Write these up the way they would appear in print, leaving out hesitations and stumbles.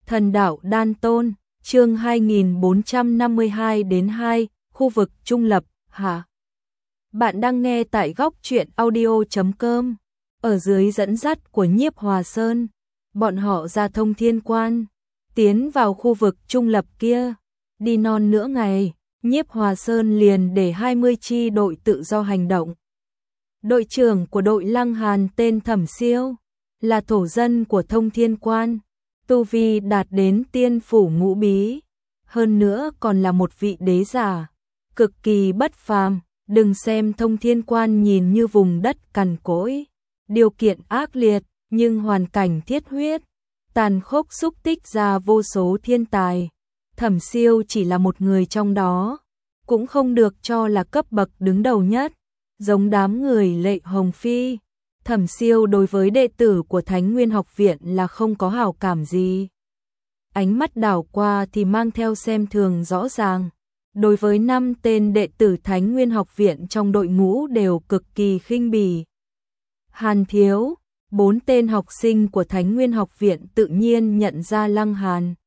Thần đạo Đan Tôn, chương 2452-2, khu vực trung lập, hả? Bạn đang nghe tại góc truyện audio.com. Ở dưới dẫn dắt của Nhiếp Hòa Sơn, bọn họ ra thông thiên quan, tiến vào khu vực trung lập kia. Đi non nửa ngày, Nhiếp Hòa Sơn liền để 20 chi đội tự do hành động. Đội trưởng của đội Lăng Hàn tên Thẩm Siêu, là thổ dân của thông thiên quan, tu vi đạt đến tiên phủ ngũ bí, hơn nữa còn là một vị đế giả, cực kỳ bất phàm. Đừng xem thông thiên quan nhìn như vùng đất cằn cỗi, điều kiện ác liệt, nhưng hoàn cảnh thiết huyết, tàn khốc xúc tích ra vô số thiên tài. Thẩm Siêu chỉ là một người trong đó, cũng không được cho là cấp bậc đứng đầu nhất, giống đám người Lệ Hồng Phi. Thẩm Siêu đối với đệ tử của Thánh Nguyên Học Viện là không có hảo cảm gì. Ánh mắt đảo qua thì mang theo xem thường rõ ràng. Đối với 5 tên đệ tử Thánh Nguyên Học Viện trong đội ngũ đều cực kỳ khinh bỉ. Hàn Thiếu, 4 tên học sinh của Thánh Nguyên Học Viện tự nhiên nhận ra Lăng Hàn,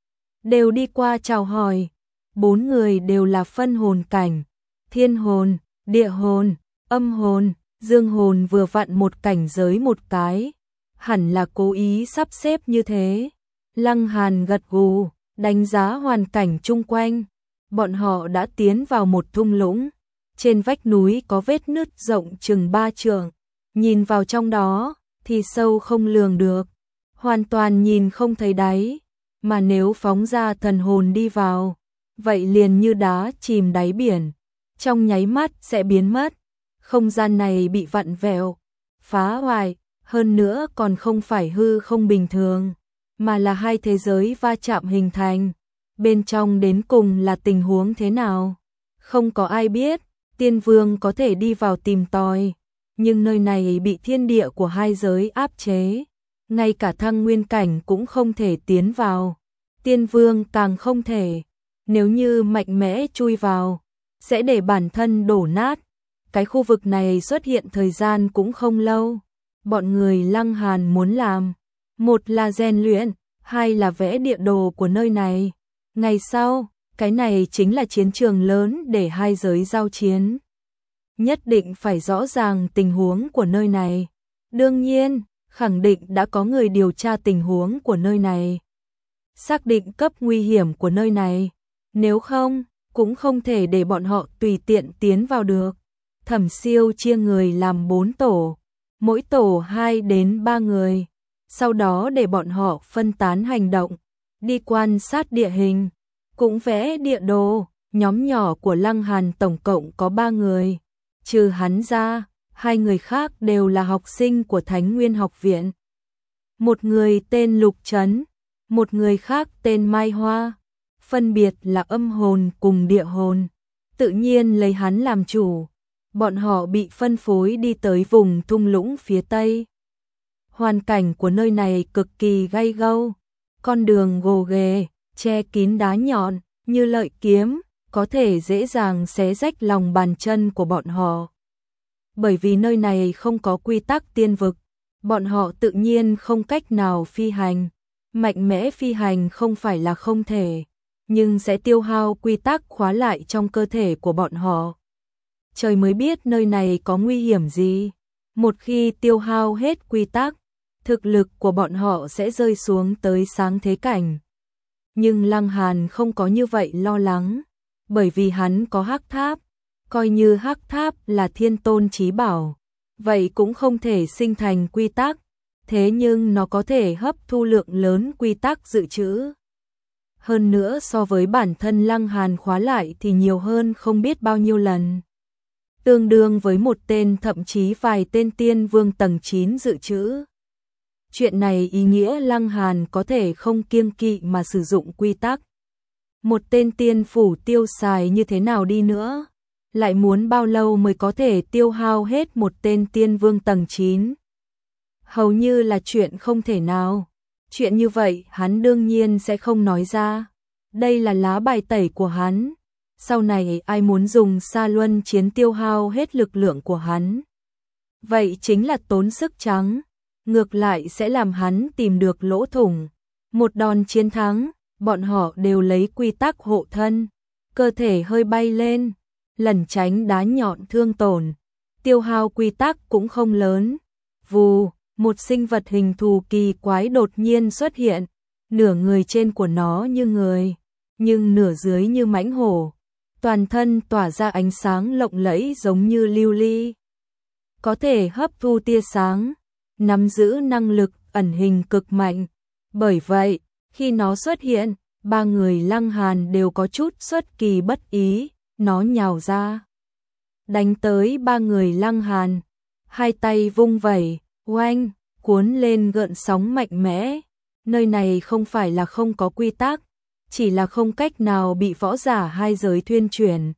đều đi qua chào hỏi. 4 người đều là phân hồn cảnh, thiên hồn, địa hồn, âm hồn, dương hồn vừa vặn một cảnh giới một cái, hẳn là cố ý sắp xếp như thế. Lăng Hàn gật gù, đánh giá hoàn cảnh chung quanh. Bọn họ đã tiến vào một thung lũng, trên vách núi có vết nứt rộng chừng 3 trượng, nhìn vào trong đó thì sâu không lường được, hoàn toàn nhìn không thấy đáy, mà nếu phóng ra thần hồn đi vào, vậy liền như đá chìm đáy biển, trong nháy mắt sẽ biến mất. Không gian này bị vặn vẹo, phá hoại, hơn nữa còn không phải hư không bình thường, mà là hai thế giới va chạm hình thành. Bên trong đến cùng là tình huống thế nào? Không có ai biết, Tiên Vương có thể đi vào tìm tòi, nhưng nơi này bị thiên địa của hai giới áp chế, ngay cả thăng nguyên cảnh cũng không thể tiến vào, Tiên Vương càng không thể. Nếu như mạnh mẽ chui vào, sẽ để bản thân đổ nát. Cái khu vực này xuất hiện thời gian cũng không lâu. Bọn người Lăng Hàn muốn làm, một là rèn luyện, hai là vẽ địa đồ của nơi này. Ngày sau, cái này chính là chiến trường lớn để hai giới giao chiến. Nhất định phải rõ ràng tình huống của nơi này. Đương nhiên, khẳng định đã có người điều tra tình huống của nơi này, xác định cấp nguy hiểm của nơi này. Nếu không, cũng không thể để bọn họ tùy tiện tiến vào được. Thẩm Siêu chia người làm 4 tổ, mỗi tổ 2 đến 3 người, sau đó để bọn họ phân tán hành động, đi quan sát địa hình, cũng vẽ địa đồ. Nhóm nhỏ của Lăng Hàn tổng cộng có 3 người, trừ hắn ra, 2 người khác đều là học sinh của Thánh Nguyên Học Viện. Một người tên Lục Trấn, một người khác tên Mai Hoa, phân biệt là âm hồn cùng địa hồn, tự nhiên lấy hắn làm chủ. Bọn họ bị phân phối đi tới vùng thung lũng phía Tây. Hoàn cảnh của nơi này cực kỳ gay gâu, con đường gồ ghề, che kín đá nhọn, như lợi kiếm, có thể dễ dàng xé rách lòng bàn chân của bọn họ. Bởi vì nơi này không có quy tắc tiên vực, bọn họ tự nhiên không cách nào phi hành. Mạnh mẽ phi hành không phải là không thể, nhưng sẽ tiêu hao quy tắc khóa lại trong cơ thể của bọn họ. Trời mới biết nơi này có nguy hiểm gì. Một khi tiêu hao hết quy tắc, thực lực của bọn họ sẽ rơi xuống tới sáng thế cảnh. Nhưng Lăng Hàn không có như vậy lo lắng, bởi vì hắn có Hắc Tháp, coi như Hắc Tháp là thiên tôn chí bảo, vậy cũng không thể sinh thành quy tắc, thế nhưng nó có thể hấp thu lượng lớn quy tắc dự trữ. Hơn nữa so với bản thân Lăng Hàn khóa lại thì nhiều hơn không biết bao nhiêu lần, tương đương với một tên thậm chí vài tên tiên vương tầng 9 dự trữ. Chuyện này ý nghĩa Lăng Hàn có thể không kiêng kỵ mà sử dụng quy tắc. Một tên tiên phủ tiêu xài như thế nào đi nữa, lại muốn bao lâu mới có thể tiêu hao hết một tên tiên vương tầng 9? Hầu như là chuyện không thể nào. Chuyện như vậy hắn đương nhiên sẽ không nói ra. Đây là lá bài tẩy của hắn. Sau này ai muốn dùng Sa Luân chiến tiêu hao hết lực lượng của hắn, vậy chính là tốn sức trắng, ngược lại sẽ làm hắn tìm được lỗ thủng. Một đòn chiến thắng, bọn họ đều lấy quy tắc hộ thân, cơ thể hơi bay lên, lẩn tránh đá nhọn thương tổn, tiêu hao quy tắc cũng không lớn. Vù, một sinh vật hình thù kỳ quái đột nhiên xuất hiện, nửa người trên của nó như người, nhưng nửa dưới như mãnh hổ, toàn thân tỏa ra ánh sáng lộng lẫy giống như lưu ly, có thể hấp thu tia sáng, nắm giữ năng lực ẩn hình cực mạnh. Bởi vậy, khi nó xuất hiện, ba người Lăng Hàn đều có chút xuất kỳ bất ý, nó nhào ra, đánh tới ba người Lăng Hàn, hai tay vung vẩy, oanh, cuốn lên gợn sóng mạnh mẽ. Nơi này không phải là không có quy tắc, chỉ là không cách nào bị võ giả hai giới thuyên truyền.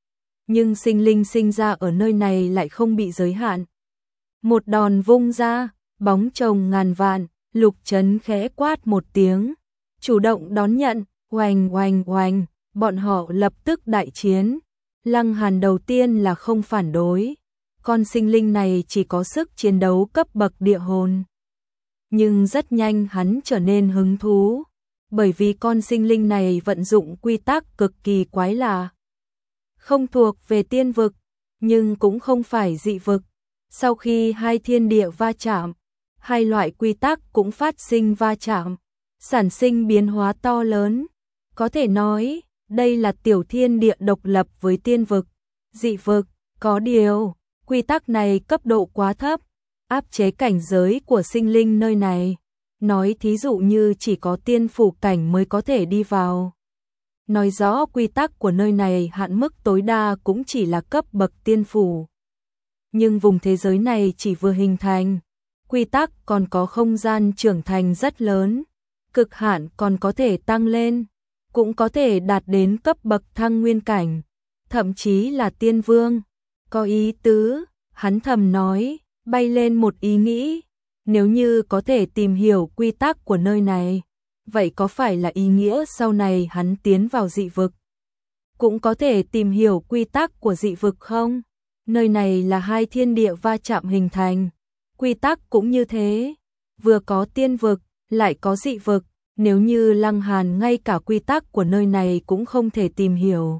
Nhưng sinh linh sinh ra ở nơi này lại không bị giới hạn. Một đòn vung ra, bóng chồng ngàn vạn, Lục Trấn khẽ quát một tiếng, chủ động đón nhận, oanh oanh oanh, bọn họ lập tức đại chiến. Lăng Hàn đầu tiên là không phản đối, con sinh linh này chỉ có sức chiến đấu cấp bậc địa hồn. Nhưng rất nhanh hắn trở nên hứng thú, bởi vì con sinh linh này vận dụng quy tắc cực kỳ quái lạ. Không thuộc về tiên vực, nhưng cũng không phải dị vực. Sau khi hai thiên địa va chạm, hai loại quy tắc cũng phát sinh va chạm, sản sinh biến hóa to lớn. Có thể nói, đây là tiểu thiên địa độc lập với tiên vực, dị vực. Có điều, quy tắc này cấp độ quá thấp, áp chế cảnh giới của sinh linh nơi này. Nói thí dụ như chỉ có tiên phủ cảnh mới có thể đi vào. Nói rõ quy tắc của nơi này hạn mức tối đa cũng chỉ là cấp bậc tiên phủ. Nhưng vùng thế giới này chỉ vừa hình thành, quy tắc còn có không gian trưởng thành rất lớn, cực hạn còn có thể tăng lên, cũng có thể đạt đến cấp bậc thăng nguyên cảnh, thậm chí là tiên vương. Có ý tứ, hắn thầm nói, bay lên một ý nghĩ, nếu như có thể tìm hiểu quy tắc của nơi này, vậy có phải là ý nghĩa sau này hắn tiến vào dị vực cũng có thể tìm hiểu quy tắc của dị vực không? Nơi này là hai thiên địa va chạm hình thành, quy tắc cũng như thế, vừa có tiên vực, lại có dị vực. Nếu như Lăng Hàn ngay cả quy tắc của nơi này cũng không thể tìm hiểu,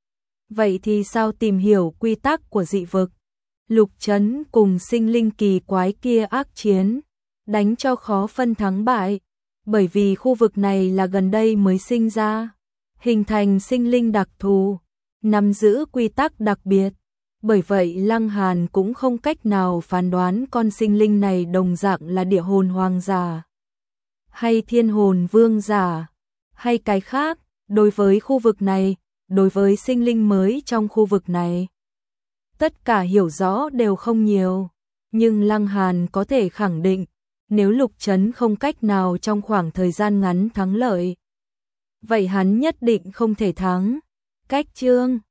vậy thì sao tìm hiểu quy tắc của dị vực? Lục Trấn cùng sinh linh kỳ quái kia ác chiến, đánh cho khó phân thắng bại, bởi vì khu vực này là gần đây mới sinh ra, hình thành sinh linh đặc thù, nắm giữ quy tắc đặc biệt. Bởi vậy Lăng Hàn cũng không cách nào phán đoán con sinh linh này đồng dạng là địa hồn hoàng giả, hay thiên hồn vương giả, hay cái khác. Đối với khu vực này, đối với sinh linh mới trong khu vực này, tất cả hiểu rõ đều không nhiều. Nhưng Lăng Hàn có thể khẳng định, nếu Lục Trấn không cách nào trong khoảng thời gian ngắn thắng lợi, vậy hắn nhất định không thể thắng. Cách chương